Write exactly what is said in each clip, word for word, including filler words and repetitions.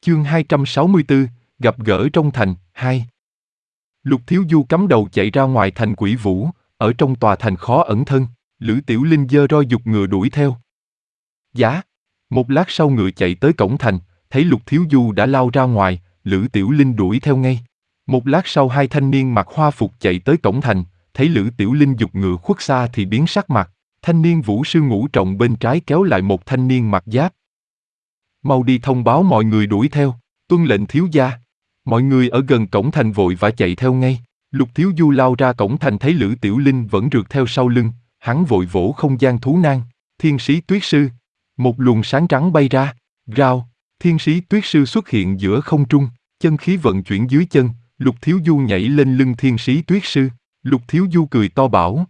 Chương hai trăm sáu mươi tư, gặp gỡ trong thành, hai. Lục Thiếu Du cắm đầu chạy ra ngoài thành Quỷ Vũ, ở trong tòa thành khó ẩn thân, Lữ Tiểu Linh giơ roi giục ngựa đuổi theo. Giá! Một lát sau ngựa chạy tới cổng thành, thấy Lục Thiếu Du đã lao ra ngoài, Lữ Tiểu Linh đuổi theo ngay. Một lát sau hai thanh niên mặc hoa phục chạy tới cổng thành, thấy Lữ Tiểu Linh giục ngựa khuất xa thì biến sắc mặt, thanh niên vũ sư Ngũ Trọng bên trái kéo lại một thanh niên mặc giáp. Mau đi thông báo mọi người đuổi theo, tuân lệnh thiếu gia. Mọi người ở gần cổng thành vội vã chạy theo ngay. Lục Thiếu Du lao ra cổng thành thấy Lữ Tiểu Linh vẫn rượt theo sau lưng, hắn vội vỗ không gian thú nan, Thiên Sĩ Tuyết Sư. Một luồng sáng trắng bay ra, rao, Thiên Sĩ Tuyết Sư xuất hiện giữa không trung, chân khí vận chuyển dưới chân, Lục Thiếu Du nhảy lên lưng Thiên Sĩ Tuyết Sư. Lục Thiếu Du cười to bảo: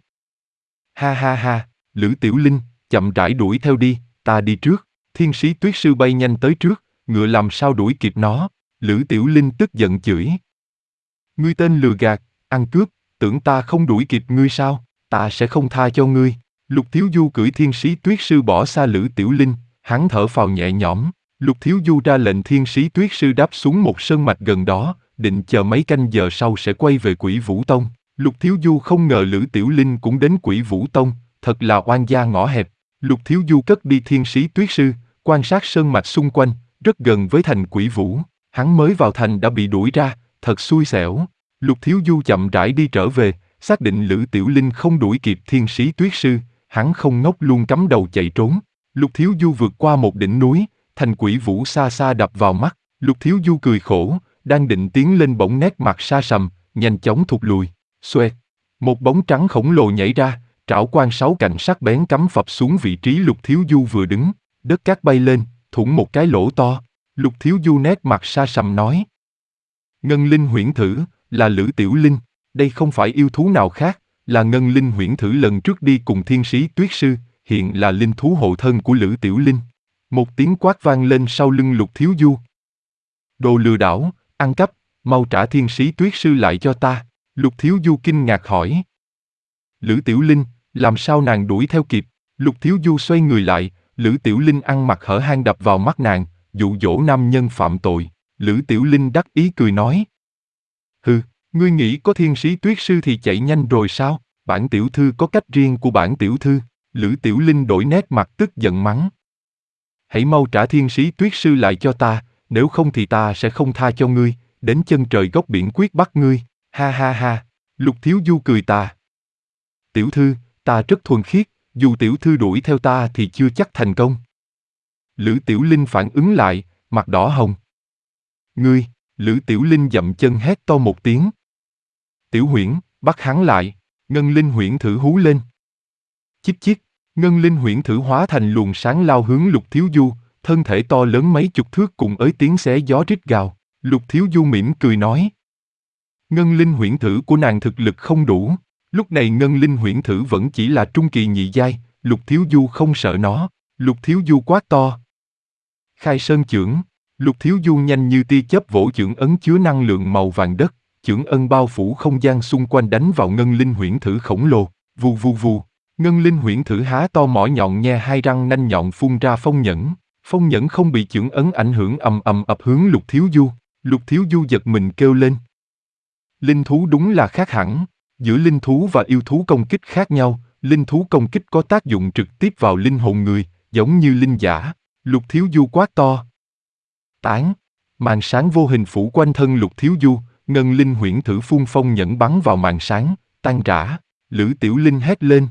Ha ha ha, Lữ Tiểu Linh, chậm rãi đuổi theo đi, ta đi trước. Thiên Sĩ Tuyết Sư bay nhanh tới trước, ngựa làm sao đuổi kịp nó. Lữ Tiểu Linh tức giận chửi: Ngươi tên lừa gạt, ăn cướp, tưởng ta không đuổi kịp ngươi sao? Ta sẽ không tha cho ngươi. Lục Thiếu Du cưỡi Thiên Sĩ Tuyết Sư bỏ xa Lữ Tiểu Linh, hắn thở phào nhẹ nhõm. Lục Thiếu Du ra lệnh Thiên Sĩ Tuyết Sư đáp xuống một sơn mạch gần đó, định chờ mấy canh giờ sau sẽ quay về Quỷ Vũ Tông. Lục Thiếu Du không ngờ Lữ Tiểu Linh cũng đến Quỷ Vũ Tông, thật là oan gia ngõ hẹp. Lục Thiếu Du cất đi Thiên Sĩ Tuyết Sư, quan sát sơn mạch xung quanh, rất gần với thành Quỷ Vũ. Hắn mới vào thành đã bị đuổi ra, thật xui xẻo. Lục Thiếu Du chậm rãi đi trở về, xác định Lữ Tiểu Linh không đuổi kịp Thiên Sĩ Tuyết Sư, hắn không ngốc luôn cắm đầu chạy trốn. Lục Thiếu Du vượt qua một đỉnh núi, thành Quỷ Vũ xa xa đập vào mắt. Lục Thiếu Du cười khổ, đang định tiến lên bỗng nét mặt sa sầm, nhanh chóng thụt lùi. Xoẹt, một bóng trắng khổng lồ nhảy ra, trảo quan sáu cạnh sắc bén cắm phập xuống vị trí Lục Thiếu Du vừa đứng, đất cát bay lên, thủng một cái lỗ to. Lục Thiếu Du nét mặt sa sầm nói: Ngân Linh Huyễn Thử, là Lữ Tiểu Linh, đây không phải yêu thú nào khác, là Ngân Linh Huyễn Thử lần trước đi cùng Thiên Sĩ Tuyết Sư, hiện là linh thú hộ thân của Lữ Tiểu Linh. Một tiếng quát vang lên sau lưng Lục Thiếu Du: Đồ lừa đảo, ăn cắp, mau trả Thiên Sĩ Tuyết Sư lại cho ta. Lục Thiếu Du kinh ngạc hỏi: Lữ Tiểu Linh, làm sao nàng đuổi theo kịp? Lục Thiếu Du xoay người lại, Lữ Tiểu Linh ăn mặc hở hang đập vào mắt nàng, dụ dỗ nam nhân phạm tội. Lữ Tiểu Linh đắc ý cười nói: Hừ, ngươi nghĩ có Thiên Sĩ Tuyết Sư thì chạy nhanh rồi sao? Bản tiểu thư có cách riêng của bản tiểu thư. Lữ Tiểu Linh đổi nét mặt tức giận mắng: Hãy mau trả Thiên Sĩ Tuyết Sư lại cho ta, nếu không thì ta sẽ không tha cho ngươi, đến chân trời góc biển quyết bắt ngươi. Ha ha ha. Lục Thiếu Du cười tà: Tiểu thư, ta rất thuần khiết, dù tiểu thư đuổi theo ta thì chưa chắc thành công. Lữ Tiểu Linh phản ứng lại, mặt đỏ hồng. Ngươi! Lữ Tiểu Linh dậm chân hét to một tiếng. Tiểu Huyễn, bắt hắn lại. Ngân Linh Huyễn Thử hú lên. Chích chích, Ngân Linh Huyễn Thử hóa thành luồng sáng lao hướng Lục Thiếu Du, thân thể to lớn mấy chục thước cùng ới tiếng xé gió rít gào. Lục Thiếu Du mỉm cười nói: Ngân Linh Huyễn Thử của nàng thực lực không đủ. Lúc này Ngân Linh Huyễn Thử vẫn chỉ là trung kỳ nhị giai, Lục Thiếu Du không sợ nó. Lục Thiếu Du quát to: Khai Sơn Chưởng. Lục Thiếu Du nhanh như tia chớp vỗ chưởng ấn chứa năng lượng màu vàng đất, chưởng ân bao phủ không gian xung quanh đánh vào Ngân Linh Huyễn Thử khổng lồ. Vù vù vù, Ngân Linh Huyễn Thử há to mỏ nhọn nhe hai răng nanh nhọn phun ra phong nhẫn. Phong nhẫn không bị chưởng ấn ảnh hưởng ầm ầm ập hướng Lục Thiếu Du. Lục Thiếu Du giật mình kêu lên. Linh thú đúng là khác hẳn. Giữa linh thú và yêu thú công kích khác nhau, linh thú công kích có tác dụng trực tiếp vào linh hồn người, giống như linh giả. Lục Thiếu Du quát to: Tán! Màn sáng vô hình phủ quanh thân Lục Thiếu Du, Ngân Linh Huyễn Thử phun phong nhẫn bắn vào màn sáng, tan rã. Lữ Tiểu Linh hét lên: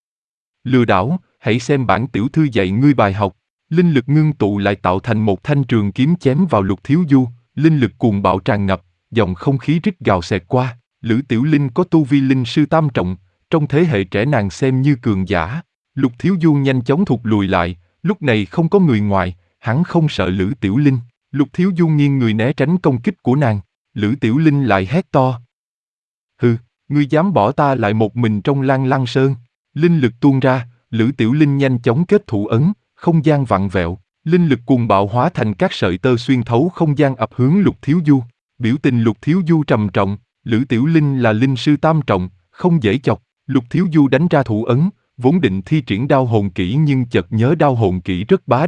Lừa đảo, hãy xem bản tiểu thư dạy ngươi bài học. Linh lực ngưng tụ lại tạo thành một thanh trường kiếm chém vào Lục Thiếu Du, linh lực cuồng bạo tràn ngập, dòng không khí rít gào xẹt qua. Lữ Tiểu Linh có tu vi linh sư tam trọng, trong thế hệ trẻ nàng xem như cường giả. Lục Thiếu Du nhanh chóng thụt lùi lại, lúc này không có người ngoài, hắn không sợ Lữ Tiểu Linh. Lục Thiếu Du nghiêng người né tránh công kích của nàng. Lữ Tiểu Linh lại hét to: Hừ, ngươi dám bỏ ta lại một mình trong Lan Lăng Sơn? Linh lực tuôn ra, Lữ Tiểu Linh nhanh chóng kết thủ ấn, không gian vặn vẹo, linh lực cuồng bạo hóa thành các sợi tơ xuyên thấu không gian ập hướng Lục Thiếu Du. Biểu tình Lục Thiếu Du trầm trọng, Lữ Tiểu Linh là linh sư tam trọng, không dễ chọc. Lục Thiếu Du đánh ra thủ ấn, vốn định thi triển đao hồn kỹ nhưng chợt nhớ đao hồn kỹ rất bá đạo,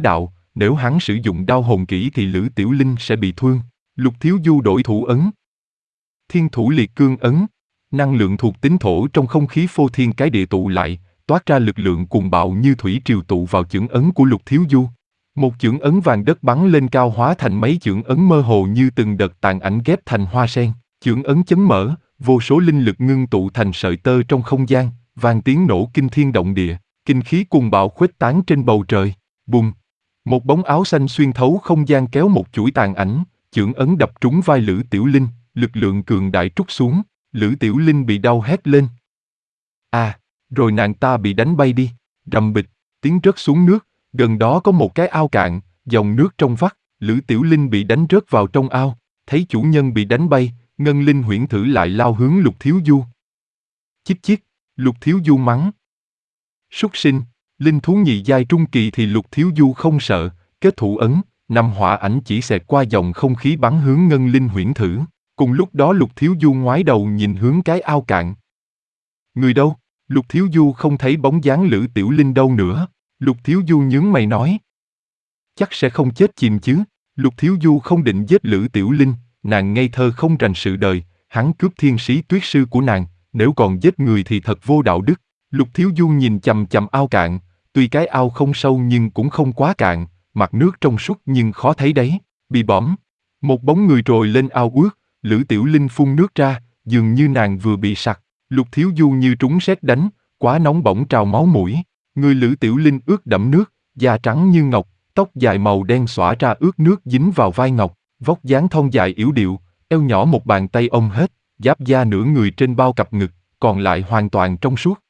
nếu hắn sử dụng đao hồn kỹ thì Lữ Tiểu Linh sẽ bị thương. Lục Thiếu Du đổi thủ ấn. Thiên thủ liệt cương ấn. Năng lượng thuộc tính thổ trong không khí phô thiên cái địa tụ lại, toát ra lực lượng cuồng bạo như thủy triều tụ vào chưởng ấn của Lục Thiếu Du. Một chưởng ấn vàng đất bắn lên cao hóa thành mấy chưởng ấn mơ hồ như từng đợt tàn ảnh ghép thành hoa sen. Chưởng ấn chấn mở, vô số linh lực ngưng tụ thành sợi tơ trong không gian, vang tiếng nổ kinh thiên động địa, kinh khí cuồng bạo khuếch tán trên bầu trời. Bùm! Một bóng áo xanh xuyên thấu không gian kéo một chuỗi tàn ảnh, chưởng ấn đập trúng vai Lữ Tiểu Linh, lực lượng cường đại trút xuống, Lữ Tiểu Linh bị đau hét lên. À, rồi nàng ta bị đánh bay đi, rầm bịch, tiếng rớt xuống nước, gần đó có một cái ao cạn, dòng nước trong vắt, Lữ Tiểu Linh bị đánh rớt vào trong ao, thấy chủ nhân bị đánh bay, Ngân Linh huyễn thử lại lao hướng Lục Thiếu Du. Chích chích, Lục Thiếu Du mắng. Súc sinh, linh thú nhị giai trung kỳ thì Lục Thiếu Du không sợ, kết thủ ấn, năm hỏa ảnh chỉ xẹt qua dòng không khí bắn hướng Ngân Linh huyễn thử. Cùng lúc đó Lục Thiếu Du ngoái đầu nhìn hướng cái ao cạn. Người đâu? Lục Thiếu Du không thấy bóng dáng Lữ Tiểu Linh đâu nữa. Lục Thiếu Du nhướng mày nói. Chắc sẽ không chết chìm chứ. Lục Thiếu Du không định giết Lữ Tiểu Linh, nàng ngây thơ không rành sự đời, hắn cướp thiên sĩ tuyết sư của nàng, nếu còn giết người thì thật vô đạo đức. Lục Thiếu Du nhìn chằm chằm ao cạn, tuy cái ao không sâu nhưng cũng không quá cạn, mặt nước trong suốt nhưng khó thấy đáy. Bị bõm, một bóng người trồi lên ao ướt, Lữ Tiểu Linh phun nước ra, dường như nàng vừa bị sặc. Lục Thiếu Du như trúng sét đánh, quá nóng bỏng trào máu mũi. Người Lữ Tiểu Linh ướt đẫm nước, da trắng như ngọc, tóc dài màu đen xõa ra ướt nước dính vào vai ngọc, vóc dáng thon dài yểu điệu, eo nhỏ một bàn tay ôm hết, giáp da nửa người trên bao cặp ngực, còn lại hoàn toàn trong suốt.